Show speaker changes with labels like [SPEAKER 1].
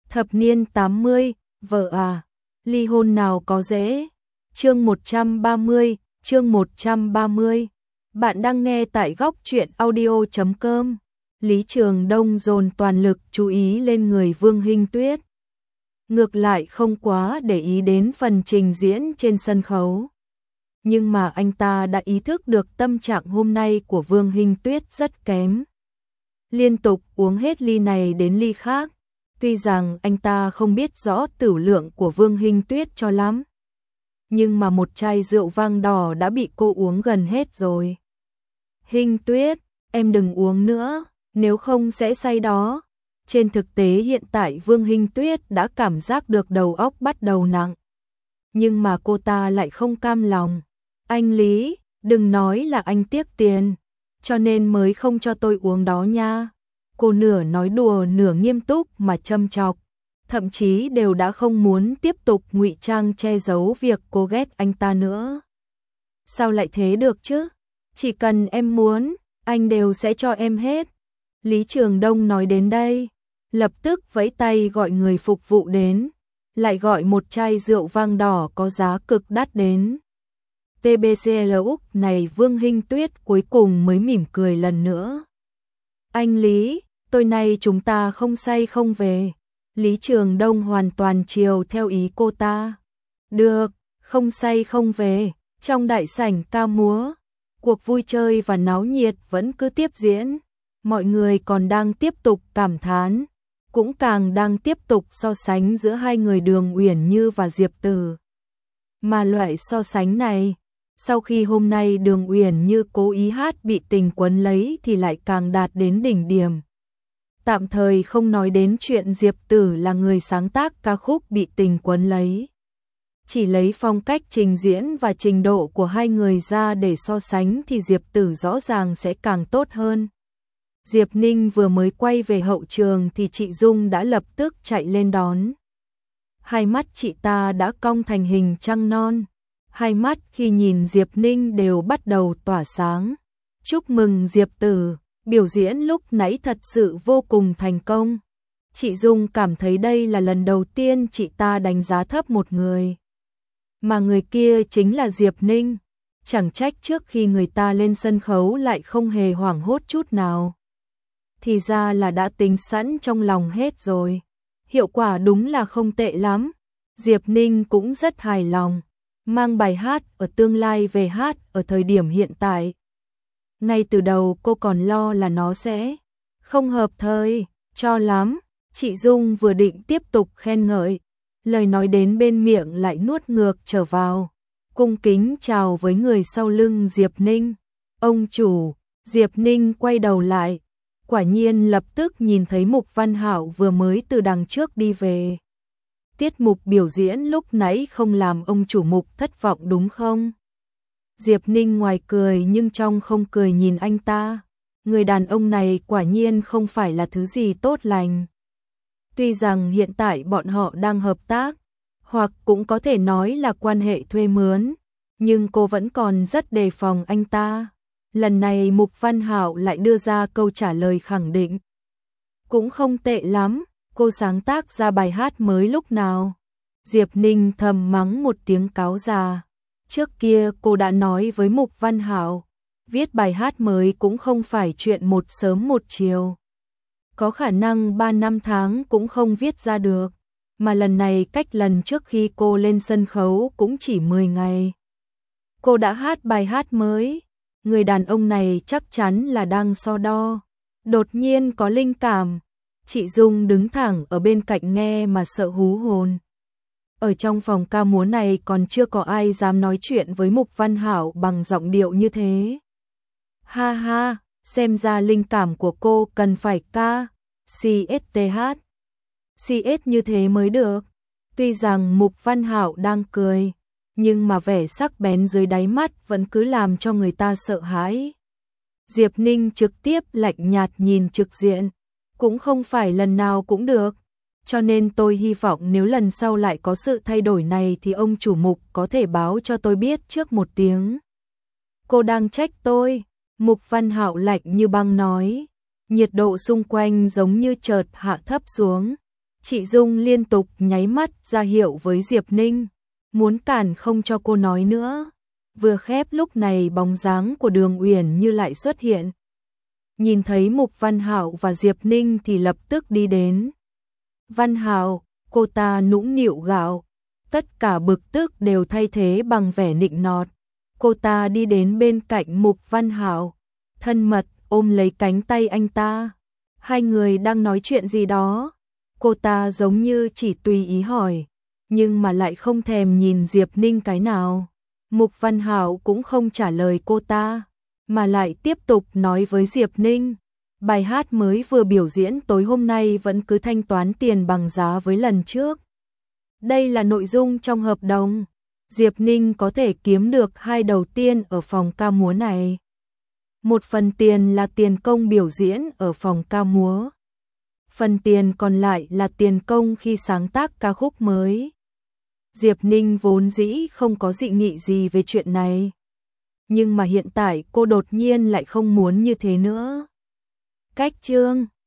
[SPEAKER 1] Thập niên 80, vợ à, ly hôn nào có dễ. Chương 130, chương 130. Bạn đang nghe tại góc truyện audio.com. Lý Trường Đông dồn toàn lực chú ý lên người Vương Hinh Tuyết. Ngược lại không quá để ý đến phần trình diễn trên sân khấu. Nhưng mà anh ta đã ý thức được tâm trạng hôm nay của Vương Hinh Tuyết rất kém. Liên tục uống hết ly này đến ly khác. Tuy rằng anh ta không biết rõ tửu lượng của Vương Hinh Tuyết cho lắm. Nhưng mà một chai rượu vang đỏ đã bị cô uống gần hết rồi. Hinh Tuyết, em đừng uống nữa, nếu không sẽ say đó. Trên thực tế hiện tại Vương Hinh Tuyết đã cảm giác được đầu óc bắt đầu nặng. Nhưng mà cô ta lại không cam lòng. Anh Lý, đừng nói là anh tiếc tiền, cho nên mới không cho tôi uống đó nha. Cô nửa nói đùa nửa nghiêm túc mà châm chọc, thậm chí đều đã không muốn tiếp tục ngụy trang che giấu việc cô ghét anh ta nữa. Sao lại thế được chứ? Chỉ cần em muốn, anh đều sẽ cho em hết. Lý Trường Đông nói đến đây, lập tức vẫy tay gọi người phục vụ đến, lại gọi một chai rượu vang đỏ có giá cực đắt đến. TBCL Úc này Vương Hinh Tuyết cuối cùng mới mỉm cười lần nữa. Anh Lý, tối nay chúng ta không say không về. Lý Trường Đông hoàn toàn chiều theo ý cô ta. Được, không say không về. Trong đại sảnh ca múa, cuộc vui chơi và náo nhiệt vẫn cứ tiếp diễn. Mọi người còn đang tiếp tục cảm thán, cũng càng đang tiếp tục so sánh giữa hai người Đường Uyển Như và Diệp Tử. Mà loại so sánh này, sau khi hôm nay Đường Uyển Như cố ý hát bị tình quấn lấy thì lại càng đạt đến đỉnh điểm. Tạm thời không nói đến chuyện Diệp Tử là người sáng tác ca khúc bị tình quấn lấy. Chỉ lấy phong cách trình diễn và trình độ của hai người ra để so sánh thì Diệp Tử rõ ràng sẽ càng tốt hơn. Diệp Ninh vừa mới quay về hậu trường thì chị Dung đã lập tức chạy lên đón. Hai mắt chị ta đã cong thành hình trăng non. Hai mắt khi nhìn Diệp Ninh đều bắt đầu tỏa sáng. Chúc mừng Diệp Tử, biểu diễn lúc nãy thật sự vô cùng thành công. Chị Dung cảm thấy đây là lần đầu tiên chị ta đánh giá thấp một người. Mà người kia chính là Diệp Ninh. Chẳng trách trước khi người ta lên sân khấu lại không hề hoảng hốt chút nào. Thì ra là đã tính sẵn trong lòng hết rồi. Hiệu quả đúng là không tệ lắm. Diệp Ninh cũng rất hài lòng. Mang bài hát ở tương lai về hát ở thời điểm hiện tại. Ngay từ đầu cô còn lo là nó sẽ không hợp thời, cho lắm. Chị Dung vừa định tiếp tục khen ngợi, lời nói đến bên miệng lại nuốt ngược trở vào. Cung kính chào với người sau lưng Diệp Ninh. Ông chủ, Diệp Ninh quay đầu lại. Quả nhiên lập tức nhìn thấy Mục Văn Hạo vừa mới từ đằng trước đi về. Tiết mục biểu diễn lúc nãy không làm ông chủ Mục thất vọng đúng không? Diệp Ninh ngoài cười nhưng trong không cười nhìn anh ta. Người đàn ông này quả nhiên không phải là thứ gì tốt lành. Tuy rằng hiện tại bọn họ đang hợp tác, hoặc cũng có thể nói là quan hệ thuê mướn, nhưng cô vẫn còn rất đề phòng anh ta. Lần này Mục Văn Hạo lại đưa ra câu trả lời khẳng định. Cũng không tệ lắm, cô sáng tác ra bài hát mới lúc nào? Diệp Ninh thầm mắng một tiếng cáo già. Trước kia cô đã nói với Mục Văn Hạo, viết bài hát mới cũng không phải chuyện một sớm một chiều. Có khả năng 3 năm tháng cũng không viết ra được, mà lần này cách lần trước khi cô lên sân khấu cũng chỉ 10 ngày. Cô đã hát bài hát mới, người đàn ông này chắc chắn là đang so đo. Đột nhiên có linh cảm, chị Dung đứng thẳng ở bên cạnh nghe mà sợ hú hồn. Ở trong phòng ca múa này còn chưa có ai dám nói chuyện với Mục Văn Hạo bằng giọng điệu như thế. Ha ha, xem ra linh cảm của cô cần phải ca, CSTH. CS như thế mới được. Tuy rằng Mục Văn Hạo đang cười, nhưng mà vẻ sắc bén dưới đáy mắt vẫn cứ làm cho người ta sợ hãi. Diệp Ninh trực tiếp lạnh nhạt nhìn trực diện, cũng không phải lần nào cũng được. Cho nên tôi hy vọng nếu lần sau lại có sự thay đổi này thì ông chủ Mục có thể báo cho tôi biết trước một tiếng. Cô đang trách tôi, Mục Văn Hạo lạnh như băng nói. Nhiệt độ xung quanh giống như chợt hạ thấp xuống. Chị Dung liên tục nháy mắt ra hiệu với Diệp Ninh, muốn cản không cho cô nói nữa. Vừa khép lúc này bóng dáng của Đường Uyển Như lại xuất hiện. Nhìn thấy Mục Văn Hạo và Diệp Ninh thì lập tức đi đến. Văn Hạo, cô ta nũng nịu gạo, tất cả bực tức đều thay thế bằng vẻ nịnh nọt. Cô ta đi đến bên cạnh Mục Văn Hạo, thân mật ôm lấy cánh tay anh ta. Hai người đang nói chuyện gì đó. Cô ta giống như chỉ tùy ý hỏi, nhưng mà lại không thèm nhìn Diệp Ninh cái nào. Mục Văn Hạo cũng không trả lời cô ta, mà lại tiếp tục nói với Diệp Ninh. Bài hát mới vừa biểu diễn tối hôm nay vẫn cứ thanh toán tiền bằng giá với lần trước. Đây là nội dung trong hợp đồng. Diệp Ninh có thể kiếm được 2 đầu tiên ở phòng ca múa này. Một phần tiền là tiền công biểu diễn ở phòng ca múa. Phần tiền còn lại là tiền công khi sáng tác ca khúc mới. Diệp Ninh vốn dĩ không có dị nghị gì về chuyện này. Nhưng mà hiện tại cô đột nhiên lại không muốn như thế nữa. Cách chương